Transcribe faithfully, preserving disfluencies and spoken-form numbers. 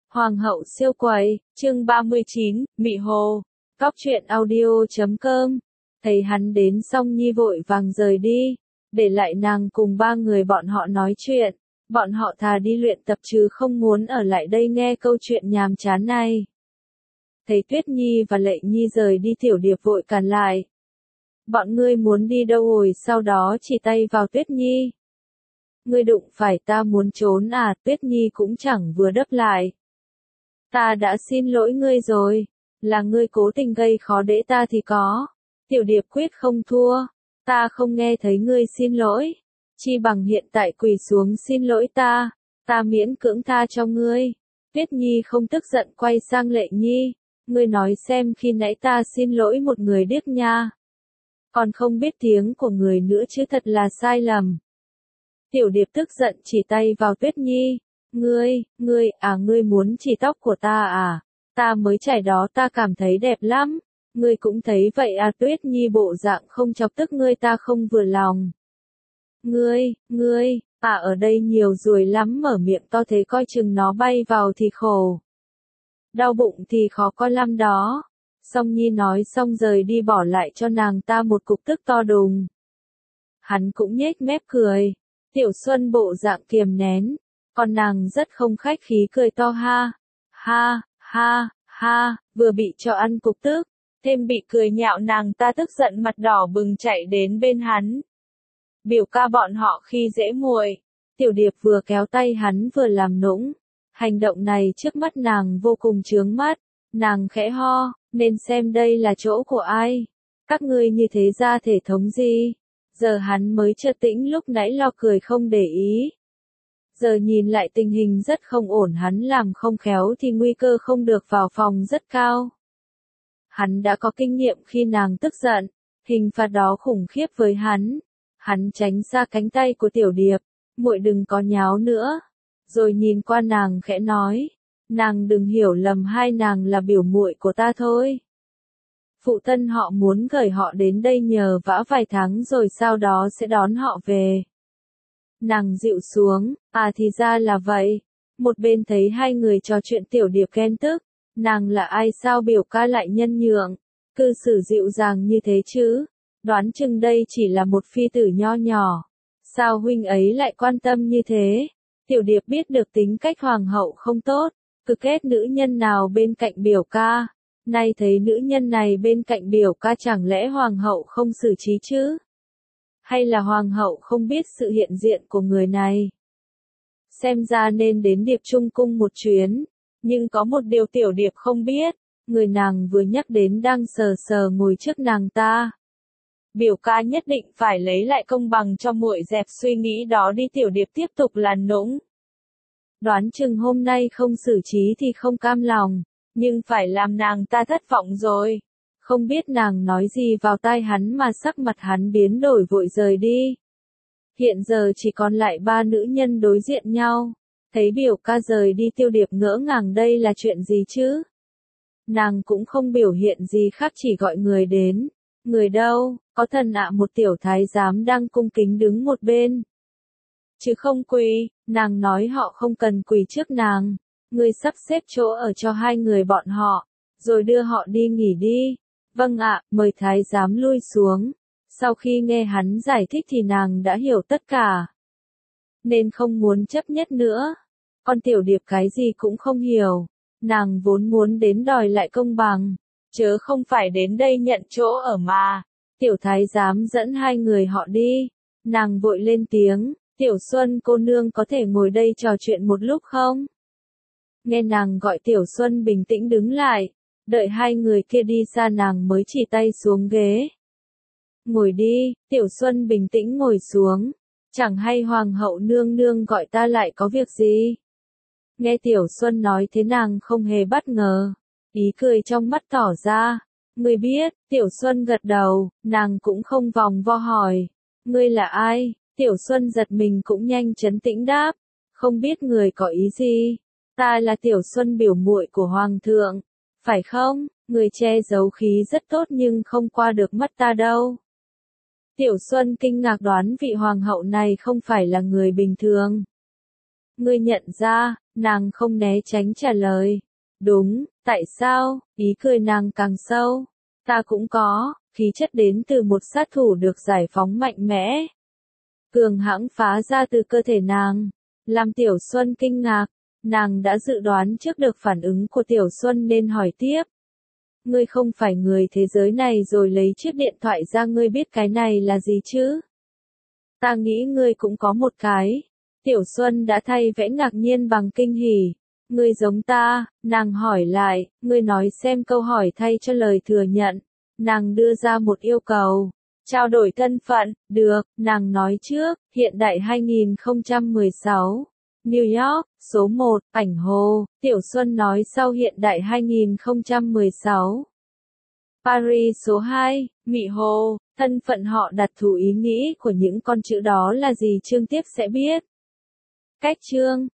Hoàng hậu siêu quầy, chương ba mươi chín, Mị Hồ, Cóc truyện audio chấm com. Thấy hắn đến xong Nhi vội vàng rời đi, để lại nàng cùng ba người bọn họ nói chuyện. Bọn họ thà đi luyện tập chứ không muốn ở lại đây nghe câu chuyện nhàm chán này. Thấy Tuyết Nhi và Lệ Nhi rời đi, Tiểu Điệp vội cản lại. Bọn ngươi muốn đi đâu rồi? Sau đó chỉ tay vào Tuyết Nhi. Ngươi đụng phải ta muốn trốn à? Tuyết Nhi cũng chẳng vừa đáp lại. Ta đã xin lỗi ngươi rồi, là ngươi cố tình gây khó dễ ta thì có. Tiểu Điệp quyết không thua, ta không nghe thấy ngươi xin lỗi, chi bằng hiện tại quỳ xuống xin lỗi ta, ta miễn cưỡng tha cho ngươi. Tuyết Nhi không tức giận quay sang Lệ Nhi, ngươi nói xem khi nãy ta xin lỗi một người điếc nha. Còn không biết tiếng của người nữa chứ, thật là sai lầm. Tiểu Điệp tức giận chỉ tay vào Tuyết Nhi. Ngươi, ngươi, à ngươi muốn chỉ tóc của ta à? Ta mới chải đó, ta cảm thấy đẹp lắm. Ngươi cũng thấy vậy à? Tuyết Nhi bộ dạng không chọc tức ngươi, ta không vừa lòng. Ngươi, ngươi, à ở đây nhiều ruồi lắm, mở miệng to thế coi chừng nó bay vào thì khổ. Đau bụng thì khó coi lắm đó. Song Nhi nói xong rời đi, bỏ lại cho nàng ta một cục tức to đùng. Hắn cũng nhếch mép cười. Tiểu Xuân bộ dạng kiềm nén. Còn nàng rất không khách khí cười to ha, ha, ha, ha, vừa bị cho ăn cục tức, thêm bị cười nhạo, nàng ta tức giận mặt đỏ bừng chạy đến bên hắn. Biểu ca bọn họ khi dễ muội. Tiểu Điệp vừa kéo tay hắn vừa làm nũng. Hành động này trước mắt nàng vô cùng chướng mắt, nàng khẽ ho, nên xem đây là chỗ của ai. Các ngươi như thế ra thể thống gì? Giờ hắn mới chợt tĩnh, lúc nãy lo cười không để ý. Giờ nhìn lại tình hình rất không ổn, hắn làm không khéo thì nguy cơ không được vào phòng rất cao. Hắn đã có kinh nghiệm khi nàng tức giận, hình phạt đó khủng khiếp với hắn. Hắn tránh xa cánh tay của Tiểu Điệp, muội đừng có nháo nữa. Rồi nhìn qua nàng khẽ nói, nàng đừng hiểu lầm, hai nàng là biểu muội của ta thôi. Phụ thân họ muốn gửi họ đến đây nhờ vả vài tháng rồi sau đó sẽ đón họ về. Nàng dịu xuống, à thì ra là vậy. Một bên thấy hai người trò chuyện, Tiểu Điệp ghen tức, nàng là ai sao biểu ca lại nhân nhượng, cư xử dịu dàng như thế chứ, đoán chừng đây chỉ là một phi tử nho nhỏ, sao huynh ấy lại quan tâm như thế. Tiểu Điệp biết được tính cách hoàng hậu không tốt, cực ghét nữ nhân nào bên cạnh biểu ca, nay thấy nữ nhân này bên cạnh biểu ca, chẳng lẽ hoàng hậu không xử trí chứ? Hay là hoàng hậu không biết sự hiện diện của người này? Xem ra nên đến Điệp Trung cung một chuyến, nhưng có một điều Tiểu Điệp không biết, người nàng vừa nhắc đến đang sờ sờ ngồi trước nàng ta. Biểu ca nhất định phải lấy lại công bằng cho muội, dẹp suy nghĩ đó đi. Tiểu Điệp tiếp tục làn nũng. Đoán chừng hôm nay không xử trí thì không cam lòng, nhưng phải làm nàng ta thất vọng rồi. Không biết nàng nói gì vào tai hắn mà sắc mặt hắn biến đổi, vội rời đi. Hiện giờ chỉ còn lại ba nữ nhân đối diện nhau. Thấy biểu ca rời đi, Tiểu Điệp ngỡ ngàng, đây là chuyện gì chứ? Nàng cũng không biểu hiện gì khác, chỉ gọi người đến. Người đâu? Có thần ạ. Một tiểu thái giám đang cung kính đứng một bên. Chứ không quỳ, nàng nói họ không cần quỳ trước nàng. Ngươi sắp xếp chỗ ở cho hai người bọn họ, rồi đưa họ đi nghỉ đi. Vâng ạ, mời thái giám lui xuống. Sau khi nghe hắn giải thích thì nàng đã hiểu tất cả, nên không muốn chấp nhất nữa. Con Tiểu Điệp cái gì cũng không hiểu, nàng vốn muốn đến đòi lại công bằng, chớ không phải đến đây nhận chỗ ở mà. Tiểu thái giám dẫn hai người họ đi, nàng vội lên tiếng, Tiểu Xuân cô nương có thể ngồi đây trò chuyện một lúc không? Nghe nàng gọi, Tiểu Xuân bình tĩnh đứng lại, đợi hai người kia đi xa nàng mới chỉ tay xuống ghế. Ngồi đi. Tiểu Xuân bình tĩnh ngồi xuống. Chẳng hay hoàng hậu nương nương gọi ta lại có việc gì? Nghe Tiểu Xuân nói thế nàng không hề bất ngờ, ý cười trong mắt tỏ ra. Ngươi biết? Tiểu Xuân gật đầu, nàng cũng không vòng vo hỏi. Ngươi là ai? Tiểu Xuân giật mình cũng nhanh trấn tĩnh đáp. Không biết người có ý gì. Ta là Tiểu Xuân, biểu muội của hoàng thượng. Phải không? Người che giấu khí rất tốt nhưng không qua được mắt ta đâu. Tiểu Xuân kinh ngạc, đoán vị hoàng hậu này không phải là người bình thường. Ngươi nhận ra, nàng không né tránh trả lời. Đúng, tại sao, ý cười nàng càng sâu. Ta cũng có, khí chất đến từ một sát thủ được giải phóng mạnh mẽ. Cường hãng phá ra từ cơ thể nàng. Làm Tiểu Xuân kinh ngạc, nàng đã dự đoán trước được phản ứng của Tiểu Xuân nên hỏi tiếp. Ngươi không phải người thế giới này rồi lấy chiếc điện thoại ra, ngươi biết cái này là gì chứ? Ta nghĩ ngươi cũng có một cái. Tiểu Xuân đã thay vẽ ngạc nhiên bằng kinh hỉ. Ngươi giống ta, nàng hỏi lại, ngươi nói xem câu hỏi thay cho lời thừa nhận. Nàng đưa ra một yêu cầu. Trao đổi thân phận, được, nàng nói trước, hiện đại hai không một sáu. New York, số một, ảnh hồ, Tiểu Xuân nói sau hiện đại hai không một sáu. Paris số hai, Mị Hồ, thân phận họ đặt thủ ý nghĩ của những con chữ đó là gì chương tiếp sẽ biết. Cách chương